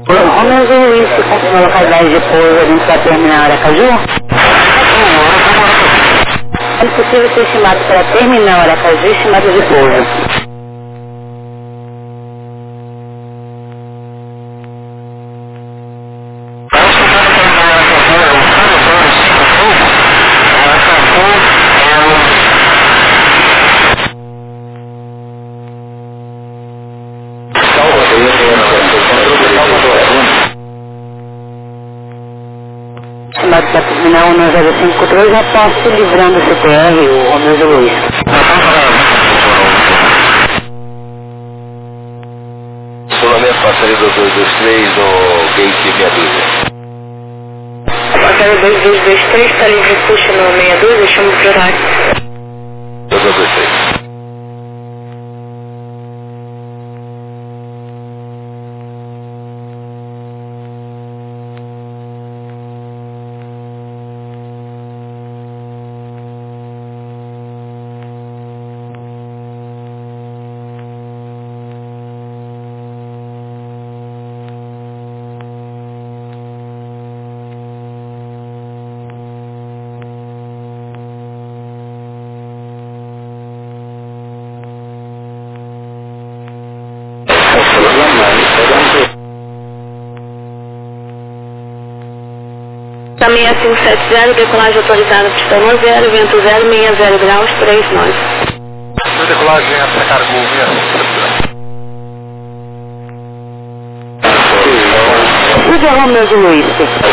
Romeu Luiz, que confirma a localidade de pouso ali para terminar Aracaju? É possível ser estimado para terminar Aracaju e estimado de pouso. Estimado para terminar o 1053, aposto livrando o CTR, o Romeu Luiz. Estacionamento passaria do 223 no gate meia dúzia. Passaria 2223, está livre puxa no meia dúzia, chama o horário. 2223. Está 6570, decolagem autorizada, pistão 0, vento 0, 60 graus, 3 nós. Decolagem essa cargo 6570. Tudo é Romeu Luiz.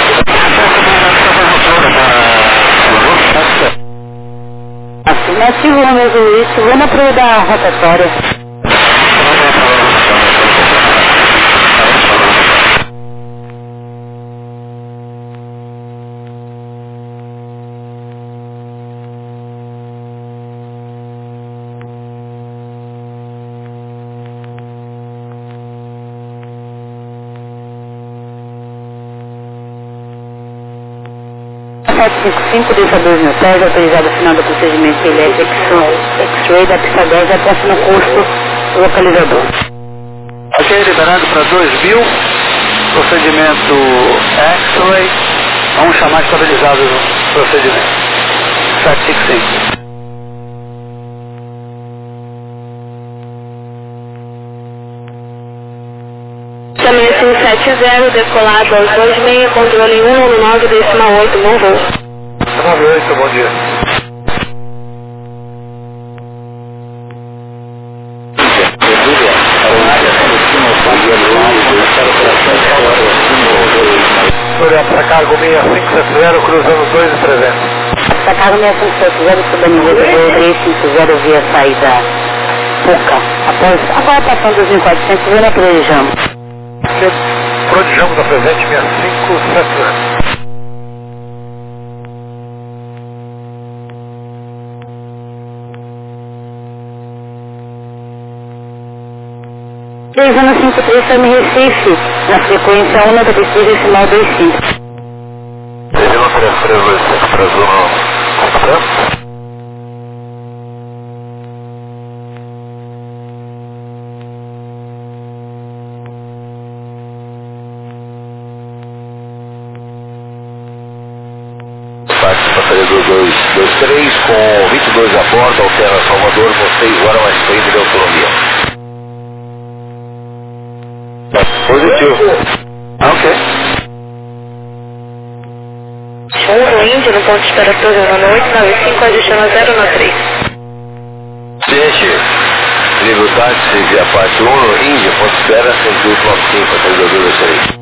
Afirmativo, Romeu Luiz, vamos aproveitar a rotatória. A 755 deixa 2 mil pés, autorizado ao final do procedimento elétrico X-Ray da pista 10 até no custo localizador. Ok, liberado para 2000, procedimento X-Ray, vamos chamar estabilizado o procedimento. 755. Também 570, decolado aos 26, controle 199,8, bom voo. 98, bom dia. Para cargo 6570, cruzando 2,300. Para cargo 6570, subanivelo 350 via saída Puca. Agora passando 2400, vem na Prejamos. Prodijamos da presente 6570. Anos 53 está em Recife, na frequência 193,25. Devemos transferir para a zona completa. Passaria do 223 com 22 a bordo, altera Salvador, com 6 horas mais 30 de autonomia. Positivo. Ok. Show Índia, no ponto de espera programando 895, adiciona 093. Gente, nível táxi via parte 1, Índia, ponto de espera 195, até 2223.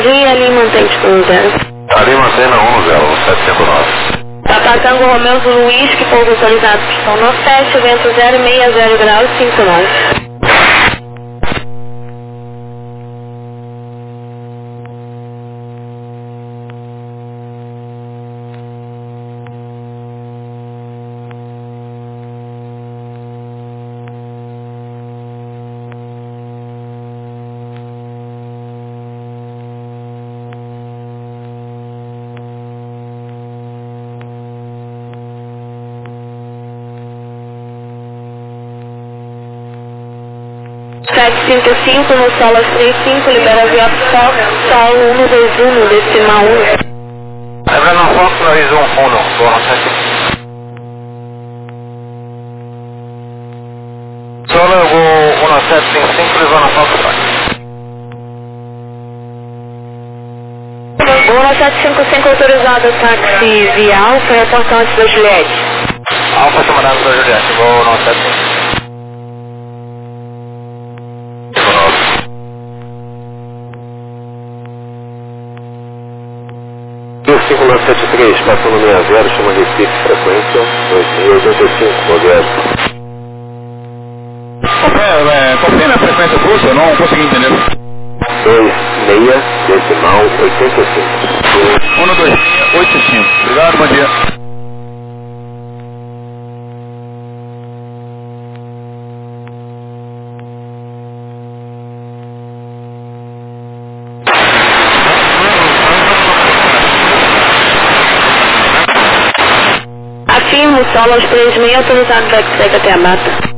dia, ali mantém tipo 10. Ali mantém na 10, 759. Papa Tango Romeu do Luiz, que pouso autorizado pistão Norte, vento 060 graus 59. cinco no solo 35, libera via Fox, sol 121, decimal 1. Libera no Fox, horizon 1, boa 7. Solo 1755, libera no Fox, Boa 755 autorizado, táxi via Alfa, reportante da Juliette. Alfa chamada da Juliette, boa 755. 5973, passando 60, chama Recife, frequência 2085, Roberto. Confirma a frequência pulsa, eu não consegui entender. 26, decimal 85. 12685. Obrigado, bom dia. Afirmo, solo aos 3.000, autorizado para que segue até a mata.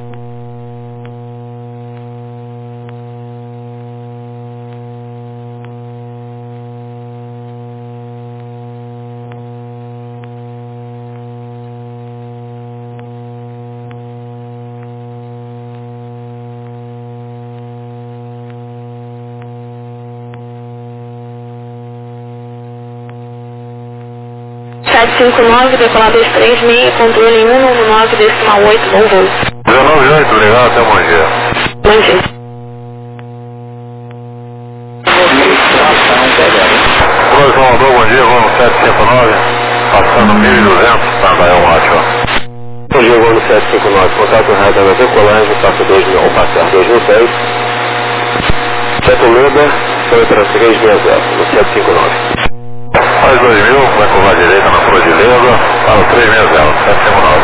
Decolado 36, controle 119, decimal 8, bom voo. 198, obrigado, até bom dia. Bom dia. Oi, João Aldô, bom dia, voo no 759, passando 1200, tá, vai, ótimo. Bom dia, voo no 759, contato rádio da decolagem, passa 2000, ao passar 2010. Petoleda, foi para 360, no 759. Faz 2000, vai curvar a direita na Flor de Leva, para o 360, 759.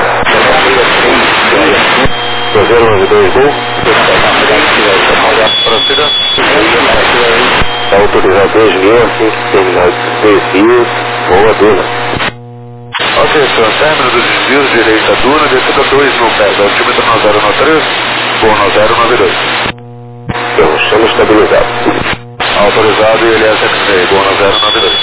2092, gol. Prossiga. Está autorizado 2000, assim que terminar os desvios, boa duna. Ok, senhor, término dos desvios, direita duna, descida 2 no pé, altímetro no 093, voo no 092. Então, estamos estabilizados. Autorizado e ele é SMC, voo no 092.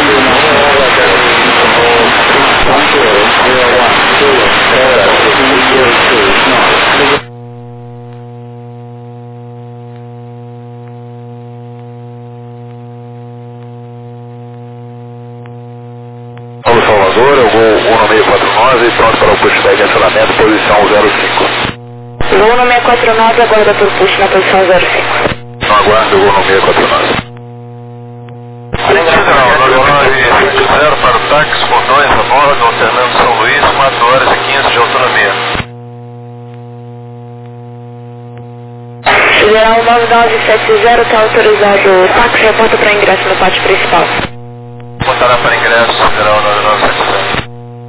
Paulo Salvador, eu vou 1649, pronto para o pushback e acionamento, posição 05. Voo no 649, aguarda por push na posição 05. Não aguardo, eu vou no 649. Zero para o táxi, Condões, Amorga, alternando São Luís, 4 horas e 15 de autonomia. Federal 9970 está autorizado o táxi, reporta para ingresso no pátio principal. Botará para ingresso, Federal 9970.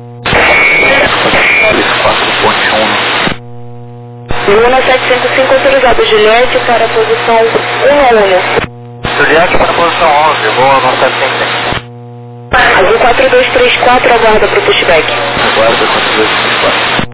Luna 755 autorizado, Juliette para a posição 1 Juliette para a posição 11, voa no 755. Azul 4234, aguarda para o pushback. Aguarda 4234.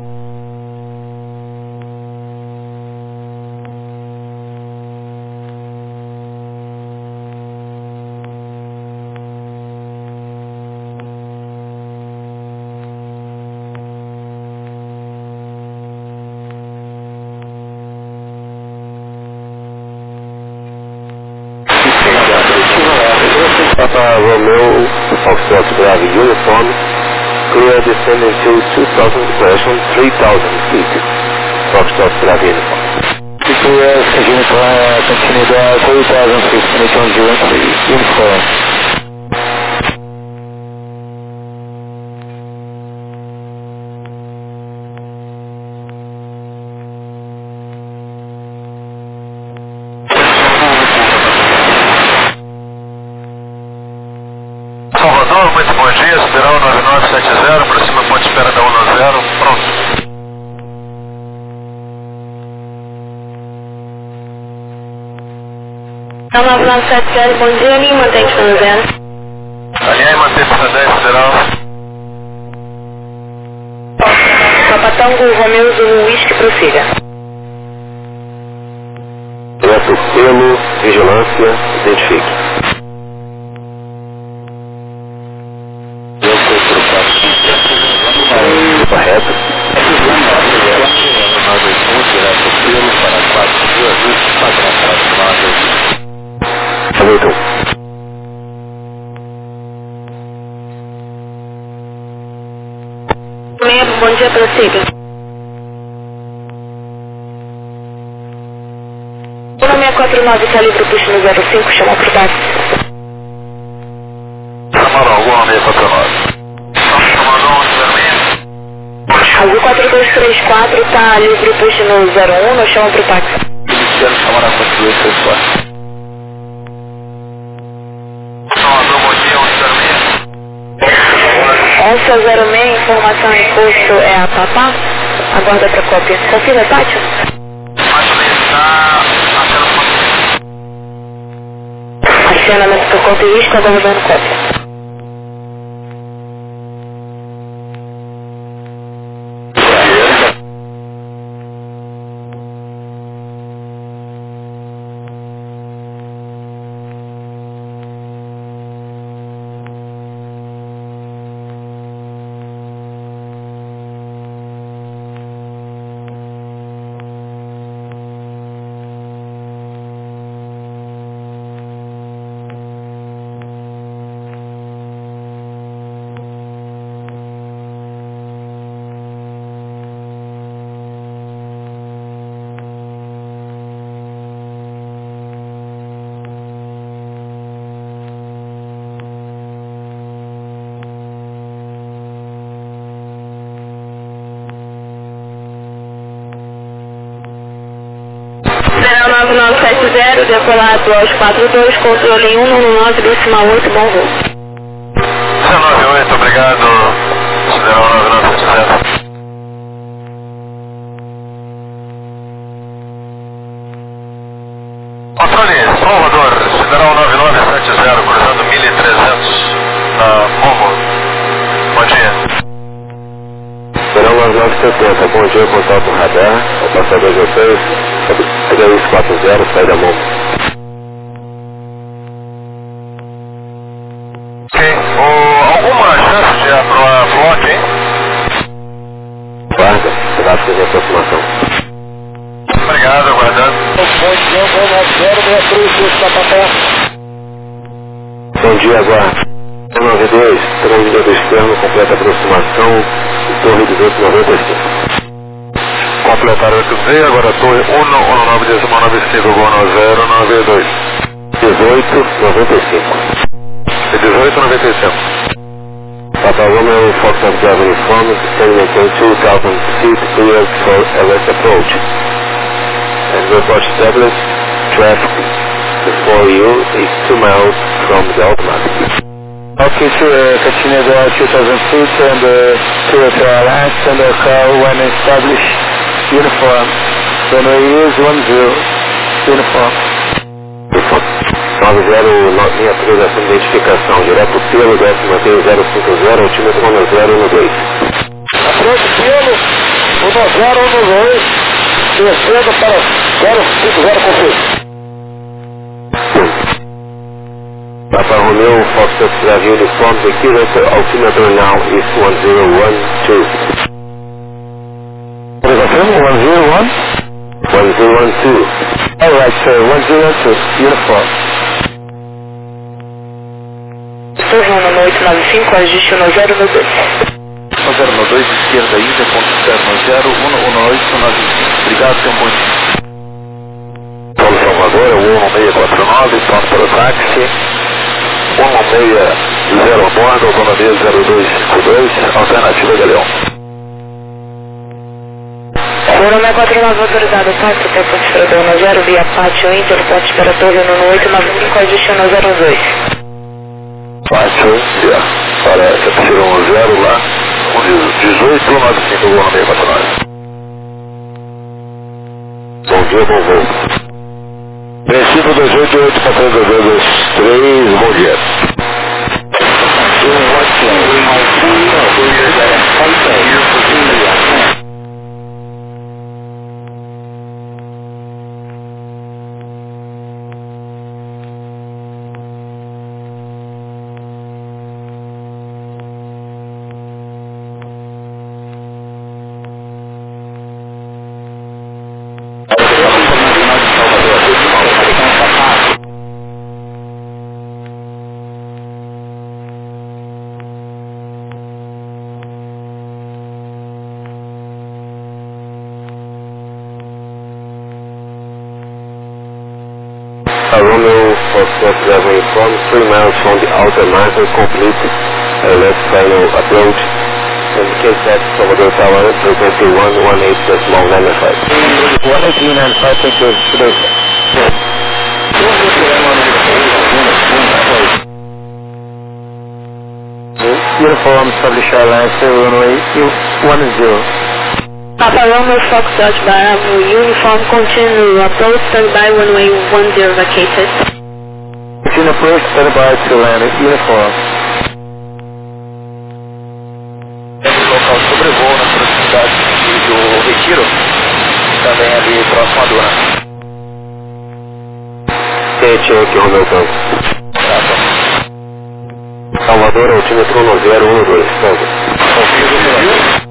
Papa Romeo, Foxtrot Bravo Uniform, clear descending to 2000 depression, 3000 feet. Foxtrot Bravo Uniform. Seguindo para continuidade, 3000 feet, Nikon 03, uniform. Salvador, muito bom dia, Sideral 9970, para cima, ponte espera da 190, pronto. 9970, bom dia, Aninha, mantém que no 0. Alinhar e manter para 10, Sideral. Papa Tango, Romeu, Zulu, Whisky, prossiga. Direto pelo, vigilância, identifique. Correto. Hamilton. Bom dia, prossiga. O nome é 49, calibre puxa no 05, chama pro táxi. Chamado algum 649. Azul 4234, tá livre puxa no 01, nós chamamos pro táxi. Iniciando chamada 4234. Bom dia, 1106, informação em curso é a Papá. Aguarda pra cópia. Confira, Tati? Acionamento por conteúdo, aguardando cópia. Será 9970, decolado aos 42, controle em 119, decimal 8, bom voo. 198, obrigado, Sideral 9970. Controle, Salvador, Sideral 9970, cruzando 1300 na Momo. Bom dia. Sideral 9970, bom dia, contato radar, o passador de vocês, H 40, sai da mão. Ok, alguma chance de aprovar a flock, hein? Guarda, tráfego de aproximação. Obrigado, aguardando. Bom dia, aguarda. 192, transmissor externo, completa aproximação, torre 295. Completar 8Z, agora torre 119,95, gol 092. 1895. 1895. Papa Romeo, Foxtrot Bravo Uniform, maintain 2000 feet clear for LS approach. And report established, traffic before you is 2 miles from the automatic. Okay, continue the 2000 feet and clear to our last and the car when established, uniform. Runway is 10, uniform. 90, linha 3, assunto de identificação, direto pelo, desce mantém 050, altímetro 1012. Approach pelo, 1012, descendo para 050 conflito. Papa Romeo, Foxtrot Bravo Uniform, the current altimeter now is 1012. What is that, 101? 1012. Alright, sir, 102, uniform. Turno no 895, ajuste no 092. 092, esquerda, Índia, ponto 090, 11895. Obrigado, tenha um bom dia. Paulo Salvador, 1649. 169, pronto para o táxi. 160 bordo, autonomia 0252, alternativa Galeão. 0649 autorizado, táxi até Ponte Estradão 0, via Pátio Inter, Ponte Espera Torre 11895, adiciona 02. Pátio Inter, para Y10 lá, 1895, vou no meio para nós. Bom dia, bom voo. Princípio 288 para 3223, bom dia. Romeo Foxtrot driver informed 3 miles from the outer marker, complete left final approach. Indicate that Salvador Tower, frequency 118.95. 118.95, thank you. Uniform, establish airline, runway 10. Papa Romeo Foxtrot Bravo, uniform continue, approach standby runway 10 vacated. In approach, standby to land, uniform. Local sobrevoo na proximidade do Retiro, também ali próximo à duna. Check, Romeo Tango. Salvador, altímetro 1012, Tango. Confio.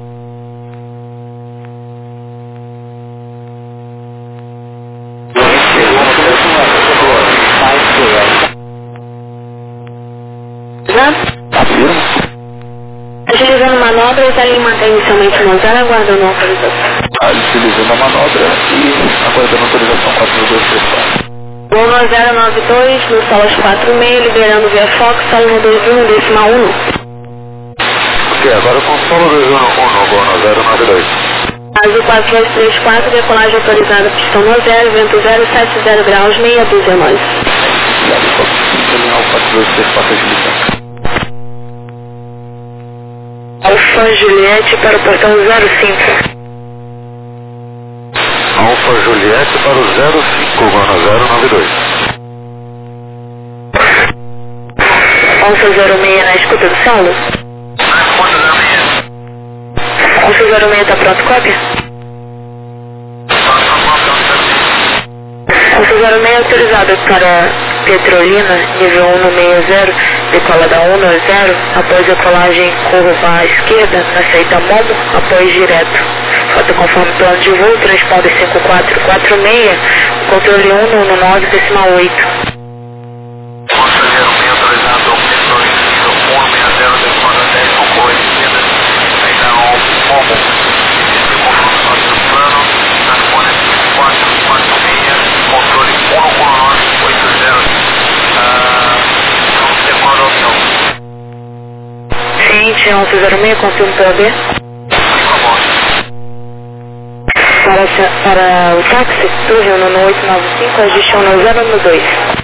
Agilizando manobras, ali mantém inicialmente no 0, aguardando autorização. Utilizando a manobra e aguardando autorização 4234. Voo 092, no salas 46, liberando via Fox, sala 121, decimal 1. Ok, agora com solo 211, voo 092. Azul 4234, decolagem autorizada, pistão no 0, vento 070 graus, meia dúzia nós. Terminal 4234 agilizando. Alfa Juliette para o portão 05. Alfa Juliette para o 05, voo 092. Alfa 06 na escuta do solo. Alfa 06 está pronto, cópia? Alfa 06 autorizado para Petrolina, nível 160, decola da 190, após decolagem curva à esquerda, na saída Momo, após direto. Rota conforme plano de voo, transponder 5446, controle 119, decimal 8. Conselheiro, bem autorizado, Petrolina, nível 160, decola 10, concorre esquerda, saída Momo, conforme plano do plano, transponder 5446, controle 11980. Ciente, 1106, confirmo POB. Para o táxi, Torre 1895, adiciona 012.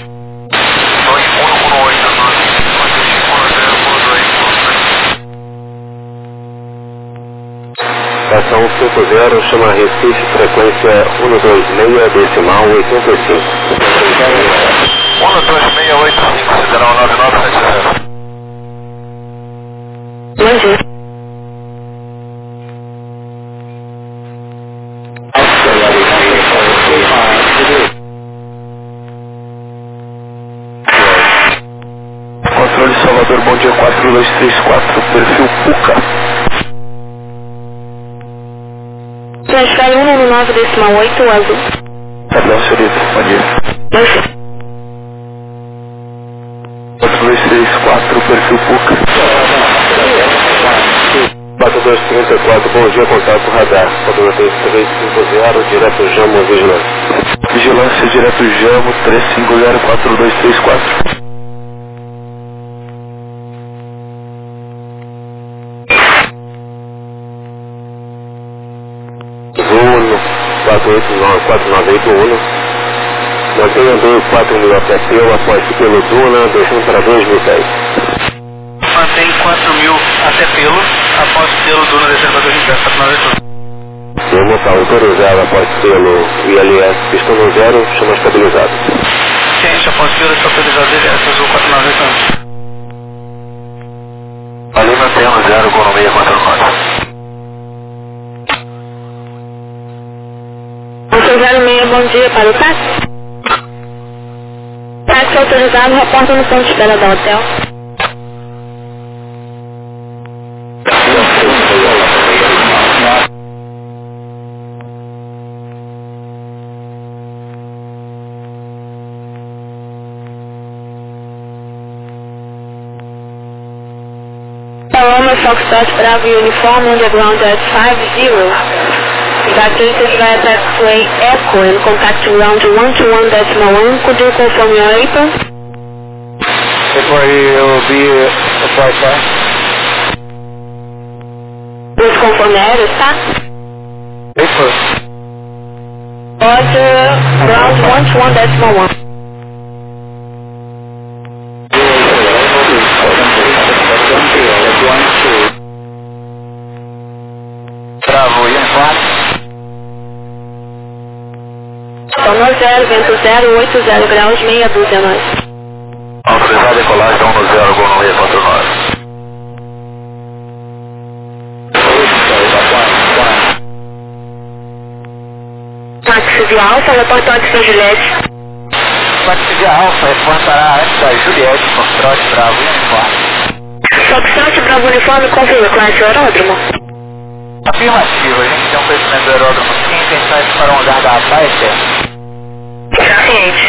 Estação 50, chama Recife, frequência 126, decimal 85. 12685, sideral 9970. Bom dia. Controle Salvador, bom dia 4234, perfil PUCA. Transfere 119, decimal 8, azul. Perdão, senhorita, bom dia. Bom dia. 4234, perfil PUCA. 4234, bom dia, contato radar. 4350, direto Jamo, vigilância. Vigilância, direto Jamo, 350-4234. Zuno, 49881. Mantenha 24000 até pelo, após pelo Duna, deixando para 2010. Mantém 4.000 até pelo, após pelo Duna, descendo para 2010, 498. Vamos estar autorizado após pelo ILS, pistão no zero, chama estabilizado. Ciente, após pelo, estabilizado, ILS, azul 498. Ali mantendo 0 com 649. Você 06, bom dia para o táxi. Táxi autorizado, reporta no ponto de espera do hotel. Paloma Foxtrot Bravo Uniform Underground at 50. Evacuated via taxiway Echo and contact ground 121.1. Could you confirm your APA? Before you be applied by? Please confirm the address, tá? Before. Roger, ground 121.1. Bravo, Uniform. Sono 0, vento 0, 80 graus, meia dúzia nós. Autorizado decolagem 1 no 0 com 649. Táxi de Alfa, reportante São Juliette. Táxi de Alfa, reportará antes da Juliette, Foxtrot Bravo Uniform. Foxtrot Bravo Uniforme, confirma classe aeródromo. Afirmativo, a gente tem um conhecimento do aeródromo sim, intenções para um lugar da Apache. Ciente.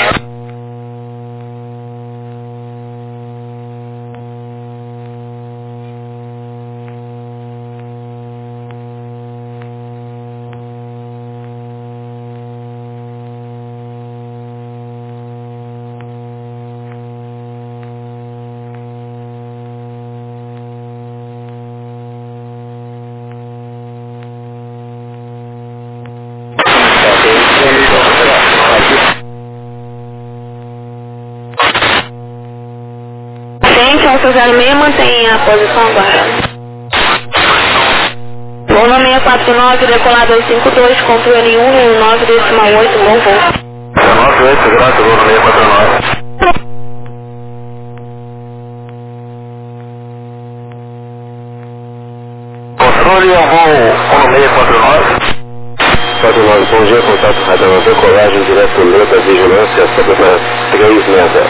Alfa 06, mantenha a posição agora. Voo 649, decolar 252, controle 119,8, bom voo. 98, graças, voo 649. Controle, eu vou 649. 49, bom dia, contato radar, decolagem direto Leta, vigilância, sobre para 360.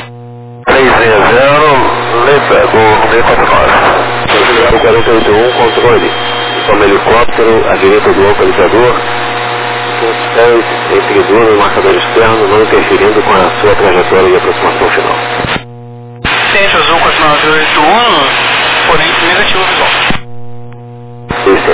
360, Leta, voo 649. 481, controle. Toma helicóptero, à direita do localizador. 10 entre Duna e marcador externo, não interferindo com a sua trajetória de aproximação final. Ciente, azul 498, porém negativo visual. Isso.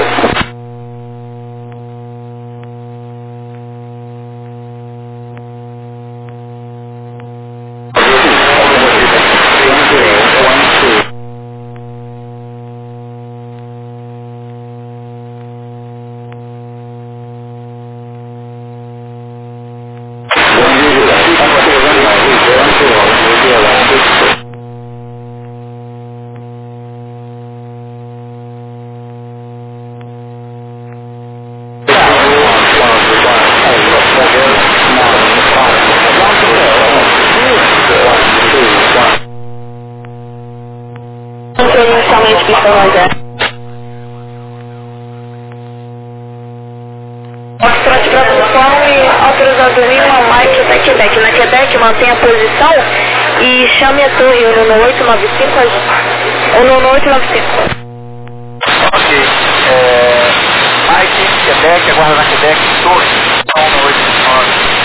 Inicialmente pistão a 0. Foxtrot Bravo Uniforme, autorizado Lima, Mike até Quebec. Na Quebec, mantenha a posição e chame a torre 19895. 19895. Ok, Mike, Quebec, aguarda na Quebec, torre 198.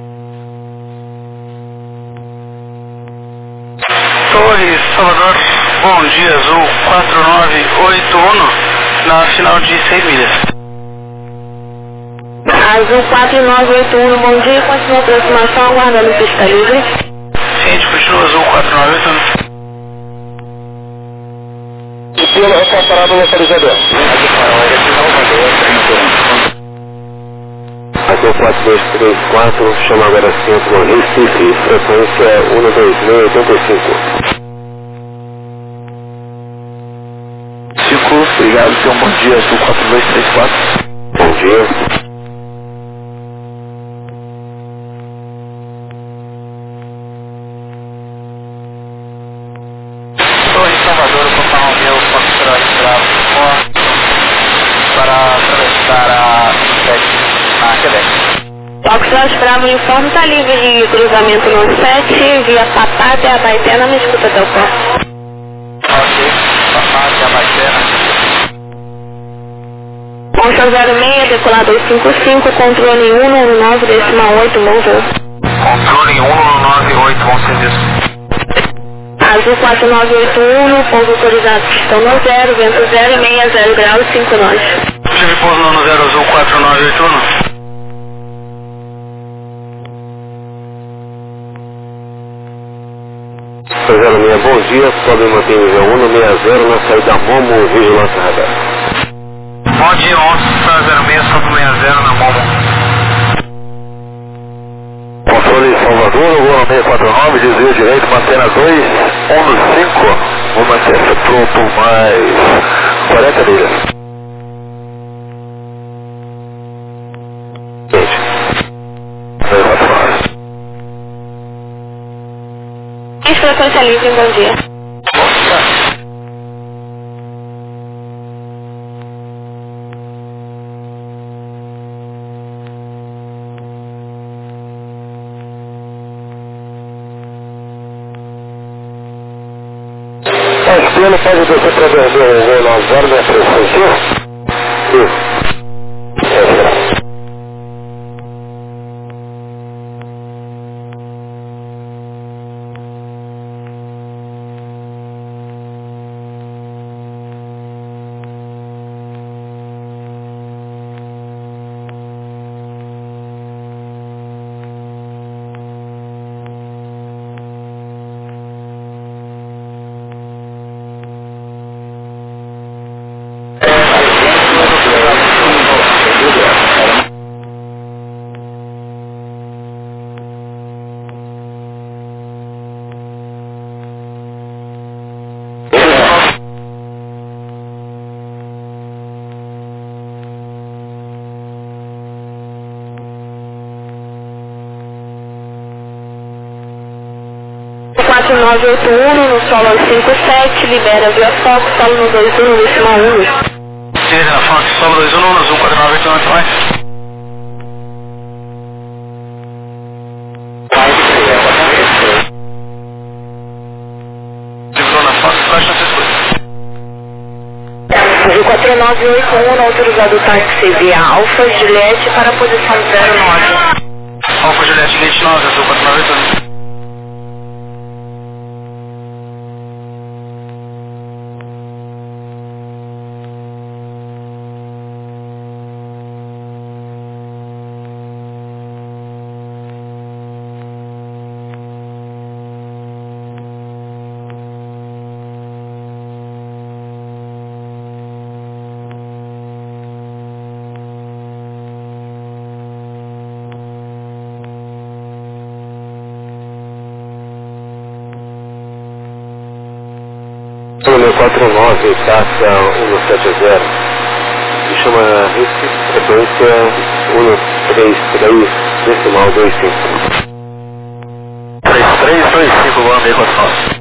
Torre, Salvador. Bom dia, Azul 4981, na final de 6 milhas. Azul 4981, bom dia, continua a aproximação, aguardando pista livre. Ciente, continua Azul 4981. Pelo repassarado localizador. Aqui 4234, chama agora centro Recife, frequência 12685. 5, obrigado, tenha um bom dia, Azul 4234. Bom dia. Estou em Salvador, vou passar o meu Foxtrot Bravo para atravessar a 7 na Quebec. Foxtrot Bravo Uniforme está livre de cruzamento no 7, via Papá até a Baitena, me escuta até o pé. Ok, Papá até a Baitena. Concha 06, decolador 55, controle 119,8, bom voo. Controle 198, bom serviço. Azul 4981, pouso autorizado, pistão no 0, vento 0 e meia, 0 graus, 5 nós. Tive pouso no 0 Azul 4981. Zero meia, bom dia, sobe e mantém nível 160 na saída Momo, vigilância radar. Bom dia, 1106, sobre 60 na Momo. Controle Salvador, voo 649, desvio direito, mantena 215. Vou manter essa por mais 40 milhas. Gente, 249. Frequência livre, bom dia. Bom dia. Pelo pode descer para vender o voo na zero da frequência? isso. O 4981 no solo 57, libera via Fox, solo no 21, última 1. Ciente na Fox, solo 21, Azul 4981 mais. Livrou na Fox, baixa na Cisco. Azul 4981, autorizado o táxi via Alfa Juliette para a posição 09. Alfa Juliette 29, Azul 4981. Número 49, taxa 170. Me chama Recife, frequência 133, decimal 25. 3325, voo 649.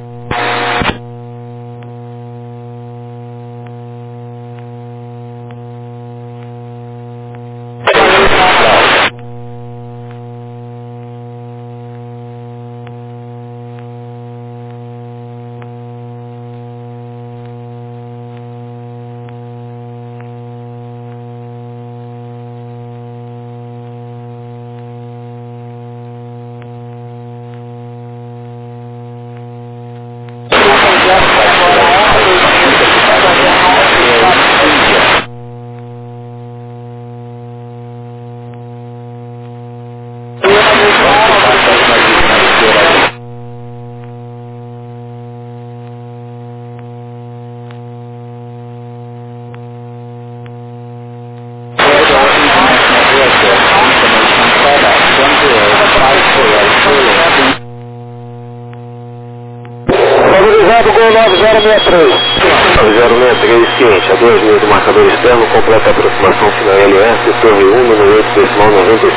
9063, ciente, a 2 mil do marcador externo, completa a aproximação final LS, torre 1, número 8, decimal 95.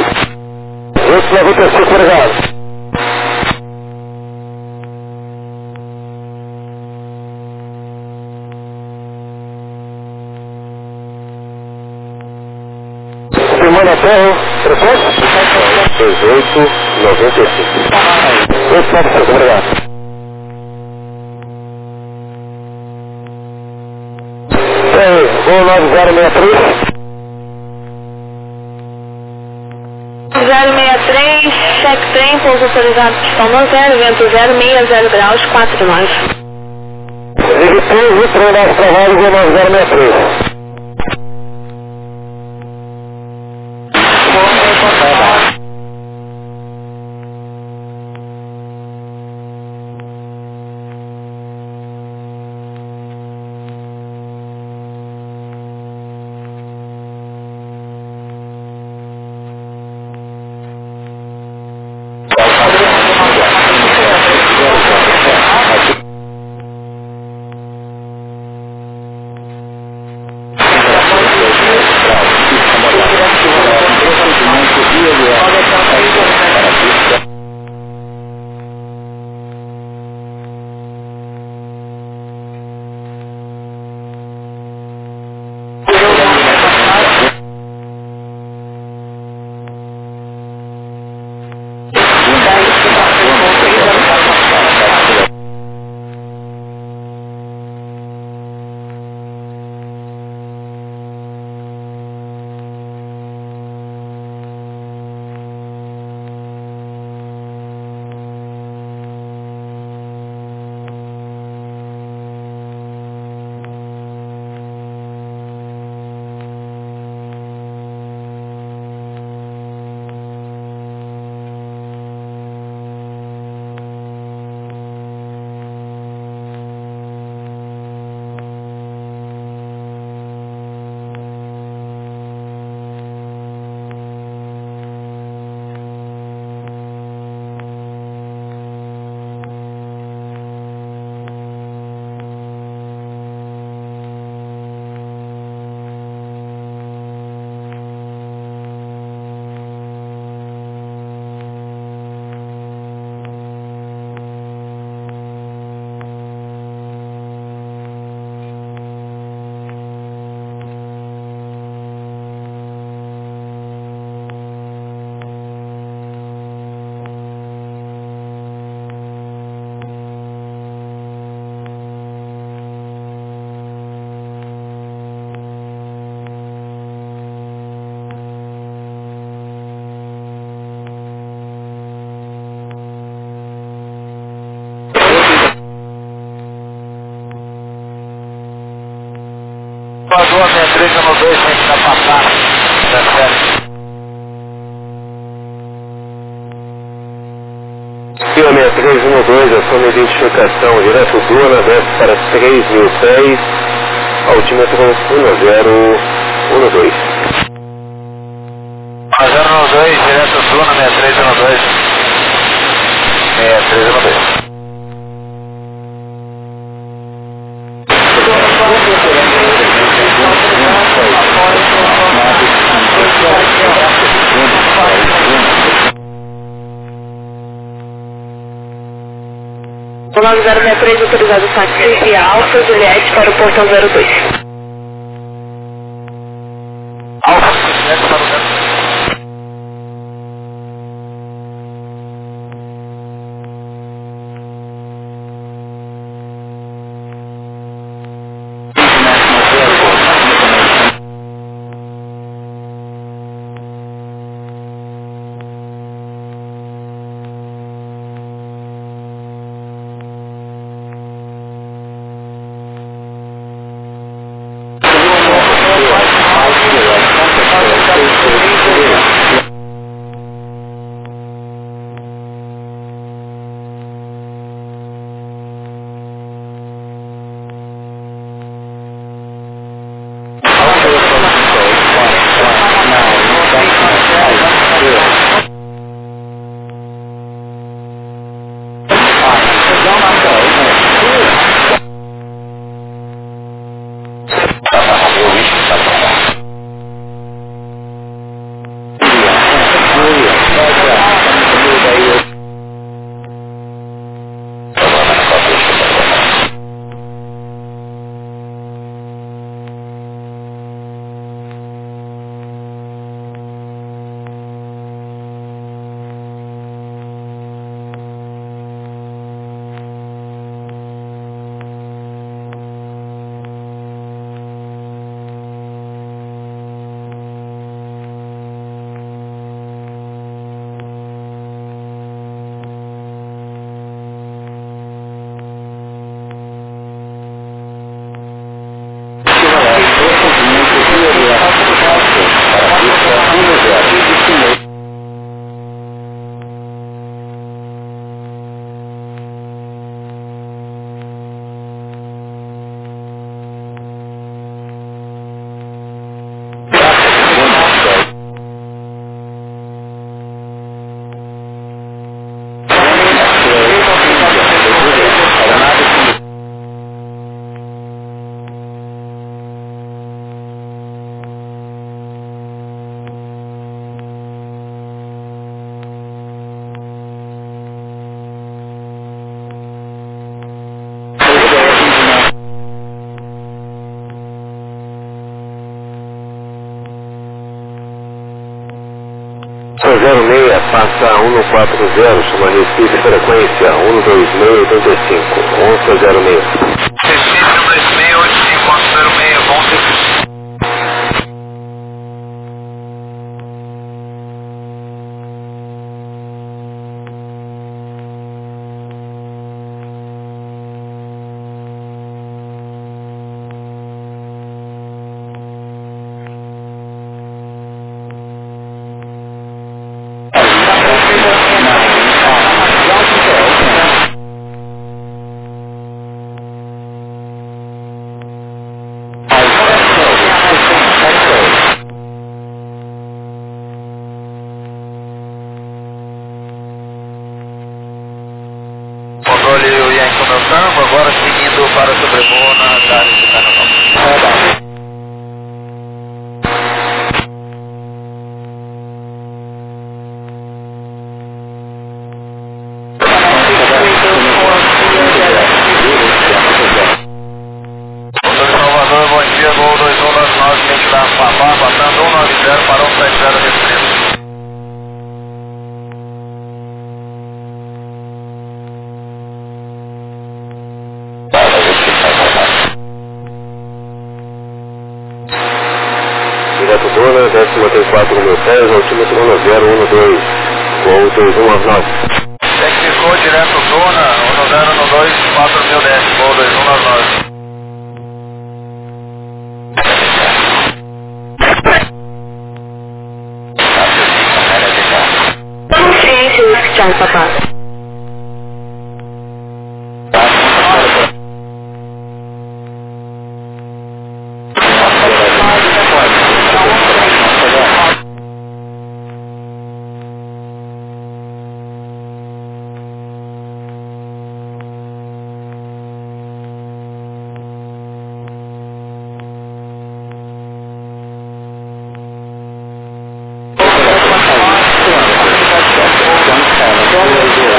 895, obrigado. Semana Terra, prefeito? 1895. 895, obrigado. Vou 9063. 063, check trem, pouso autorizado, pistão no 0, vento 060 graus, 49. Evitou o trem nosso trabalho, vou 9063. Vazou a 6392, a gente tá passando. Tá certo. 6312, ação de identificação, direto Duna, desce para 3000 pés, altímetro 1012. 1012, direto Duna, 6312. 6312. O 9063 autorizado táxi via Alfa Juliette para o portão 02. Alfa Juliette para o 02. 06, passa 140, chama Recife, frequência 12685, 1106. Recife 12685, 1106, bom serviço. Controle o Yankee Tango, agora seguindo para o sobrevoo na área de Canadá. Salvador, bom dia, Gol 2199, mente da Papá, passando 190 para 170 restrito. Direto Dona, 1034 no meu pés, altímetro 1012, Gol 2199. Ficou direto Dona, 1012, 4010, Gol 2199. Tchau, papá. One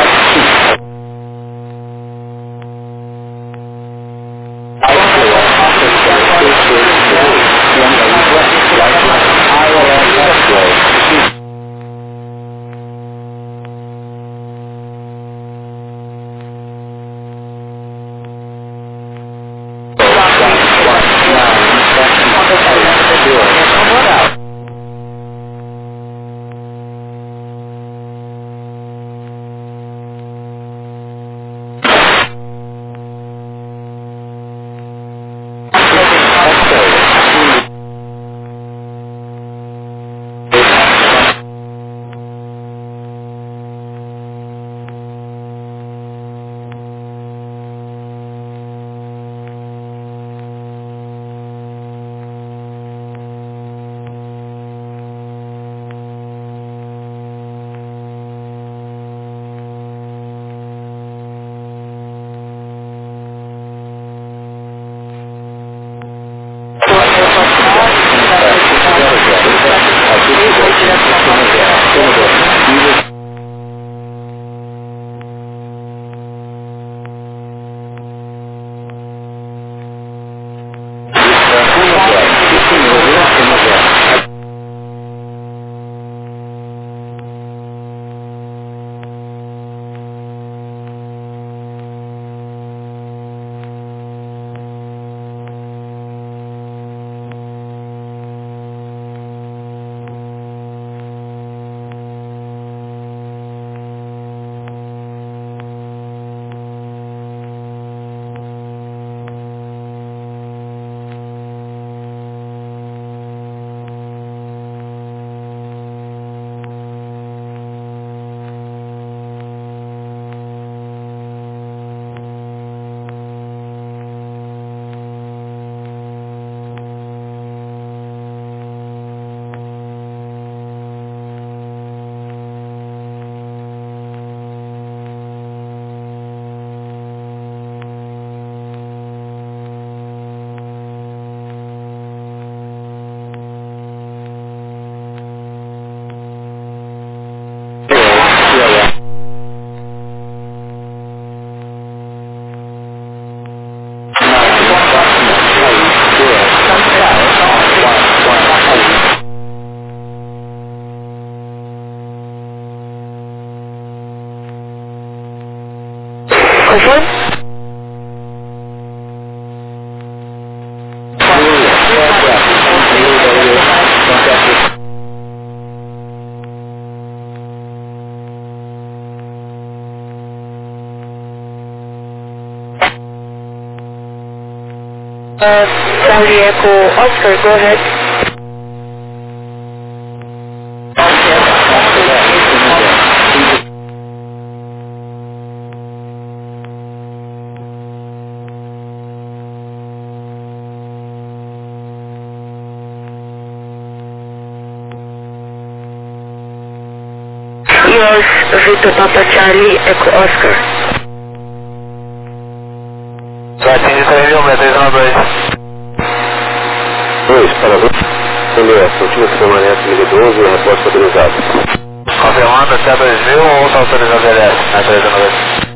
Conforme? Charlie Echo Oscar, go ahead. Yours, Victor Papa Charlie Echo Oscar. Atinge 3.000 2, parabéns. Celeste, última permanência 1012 e repórter autorizado. Confirmando até 2000 ou está autorizado LS na 390?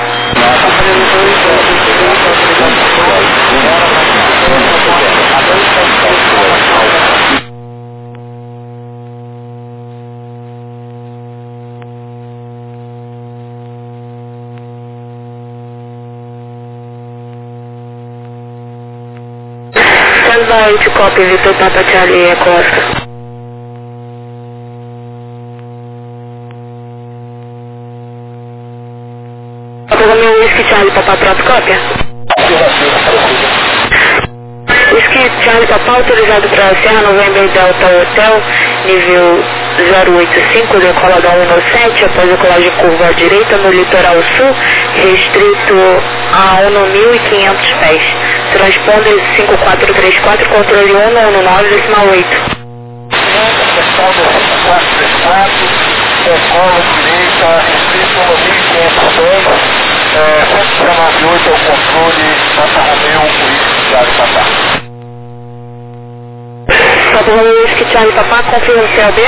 Stand by to copy Victor Papa Charlie Echo Oscar. Pega meu whisky Charlie Papa pronto, cópia? Whisky Charlie Papa autorizado para Serra November Delta Hotel, nível 085, decola da 107, após a colagem curva à direita no litoral sul, restrito a 1.500 pés. Transponder 5434, controle 119,8. Decola direita, restrito 1.500 pés, 798 é o controle, Santa Romeu, Whisky Charlie Papa. Papa Romeo Whisky Charlie Papa, confirma o CLB?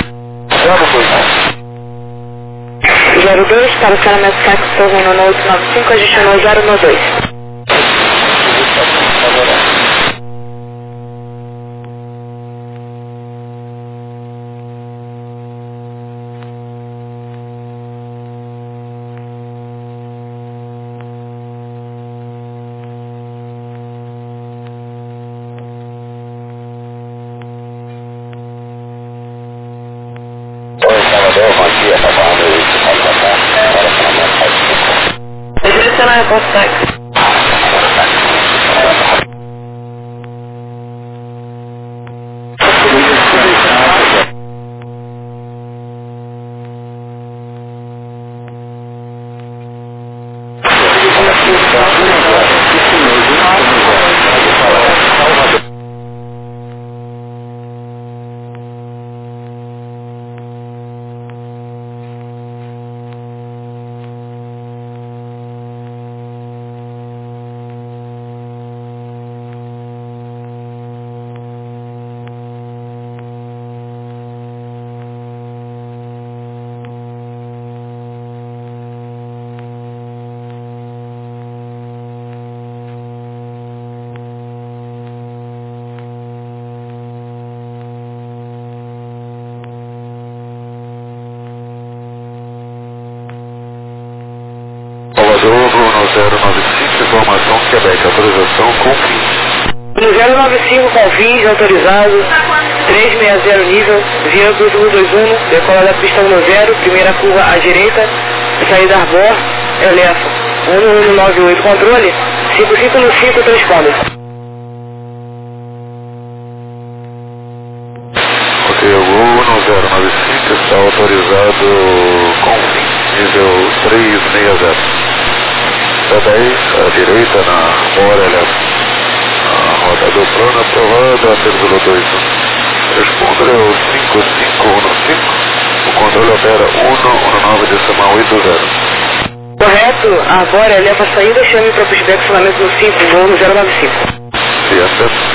02, para o canamento Saxo, torno no 895, adicionou 012. Direcionar a resposta Saxo. Salvador, Bruno 095, informação Quebec, autorização com fins. No 095 com fins, autorizado, 360 nível, viando 221, decola da pista 10, primeira curva à direita, saída Arbor, eleva, 1198 controle, 5515 transponder. Ok, o Gol no 095 está autorizado com fins, nível 360. Está 10, à direita na hora, a rodador plano aprovado, a 3,21. Responder é o 5515, o controle opera 119,80. Correto, agora eleva a saída, chame para o pushback funcionamento no 5, voo no 095. Certo.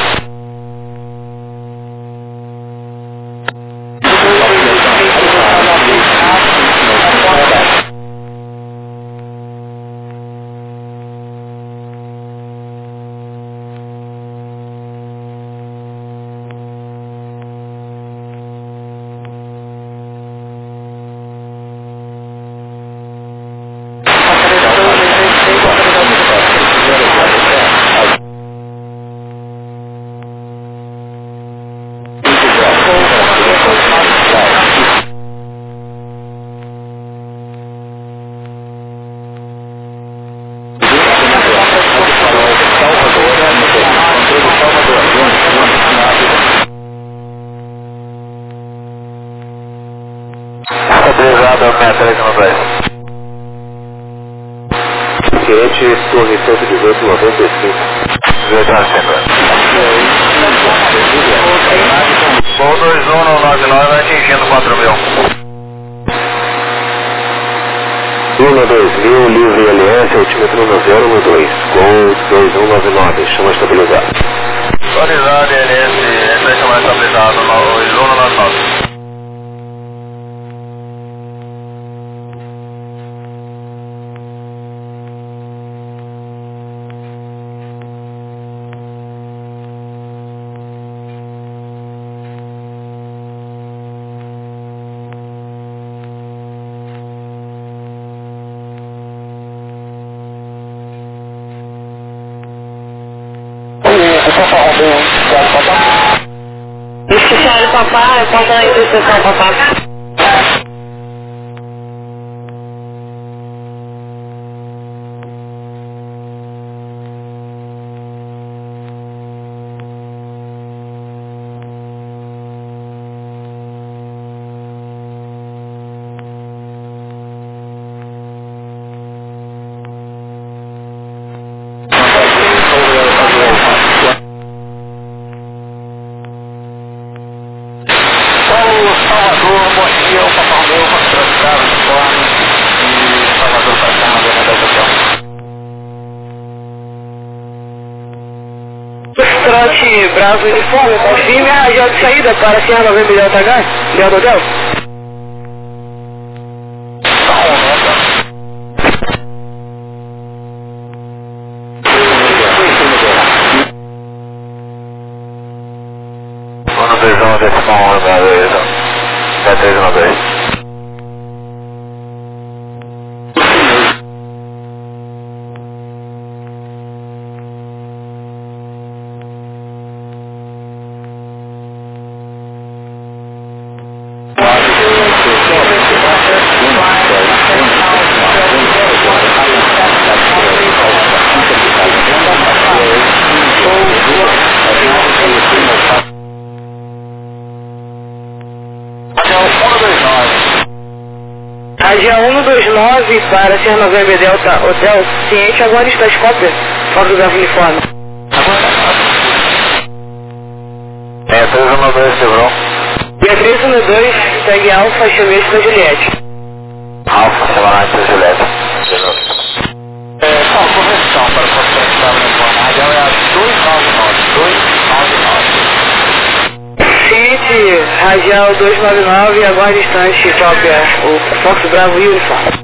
Hotel 6392. Cliente Torre 11895. 18 horas sempre. Voo 2199 vai atingindo 4.000. Luna 2000, livre LS, altímetro 9012, Gol 2199, chama estabilizado. Estabilizado, LS, essa aí chama estabilizado, Luna 99. Especial papá, eu posso dar interseção papá. Salvador, bom dia, o Papai Meu, Patrocínio, Uniforme e Salvador para cá, na Zona da Trote Bravo Uniforme, confirme a radial de saída para Sierra November Delta H, Leão do Hotel. Ano 21, decimal 1, da 392. Radial 129 para Sierra November Delta Hotel, ciente agora está Scopia, fotográfico uniforme. É, 312, Chevron. E a 312, segue Alfa, Chamete da Juliette. Alfa, Chamete da Juliette. Só correção para o paciente da uniforme. A radial é a 299. Ciente, radial 299, agora distante, cópia, o Fox Bravo e uniforme.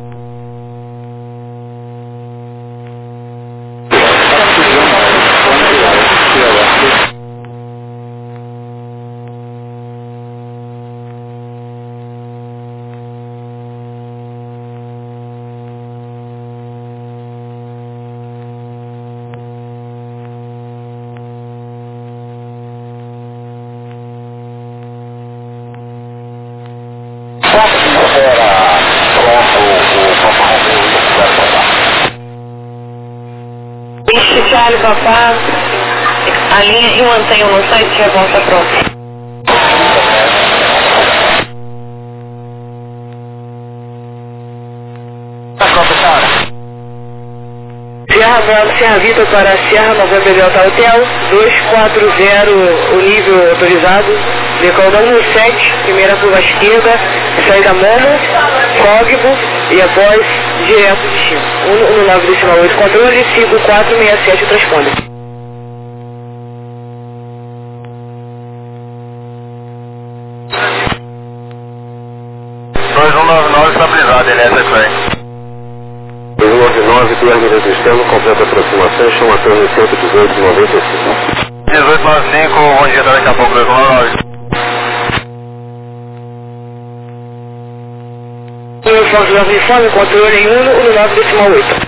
Especial papá, a linha e mantenham no site, a volta pronta. Sierra Bravo, Sierra Vitor para Sierra November Delta Hotel, 240 o nível autorizado, decol da 17, primeira curva à esquerda, saída Momo, Código e após direto destino. 119,8 controle, 5467 transponder. Estabilizado, ele é essa 299, término do externo, completa aproximação, chama a torre 11895. 1895, bom dia, daqui a pouco 219. O Fox Bravo Uniforme, controle em 119,8.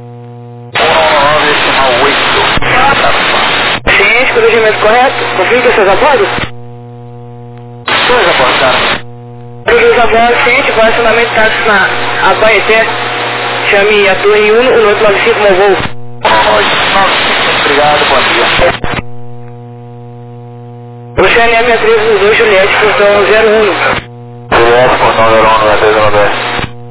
119,8. Ciente, cruzamento correto, confirma seus abordos? Dois abordos, cara. Cruz abordos, ciente, posicionamento táxi na Abaeté. Chame a torre 11995, meu voo. Obrigado, bom dia. Oceania 13 Juliette, portão 01. Traffic on November 1,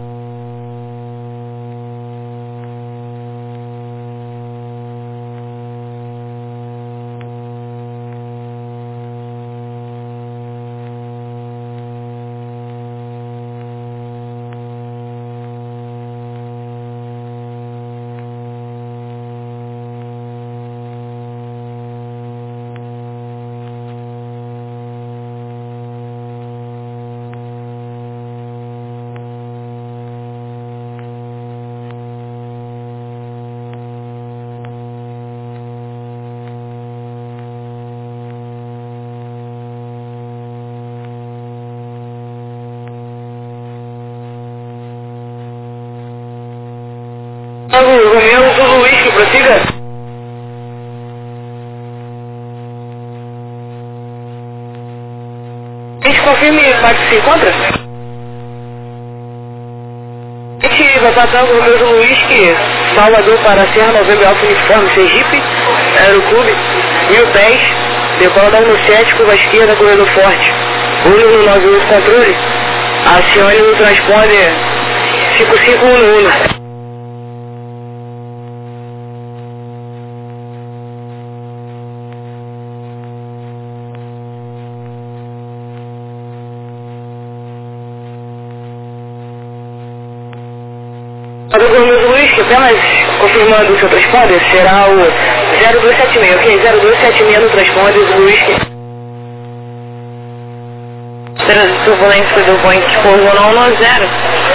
Romeu Zulu Whisky, prossiga. A gente confirme parte que se encontra? A gente vai passando o Romeu Zulu Whisky, Salvador para Serra, Novembro Alfa Uniforme, Sergipe, Aeroclube, 1010, decola da 17, curva esquerda, corredor forte. Olho no 98 controle, acione o transponder 5511. Apenas confirmando o seu transponder, será o 0276, ok? 0276 no transponder do Whisky. Turbulência do Boeing Discourse 110,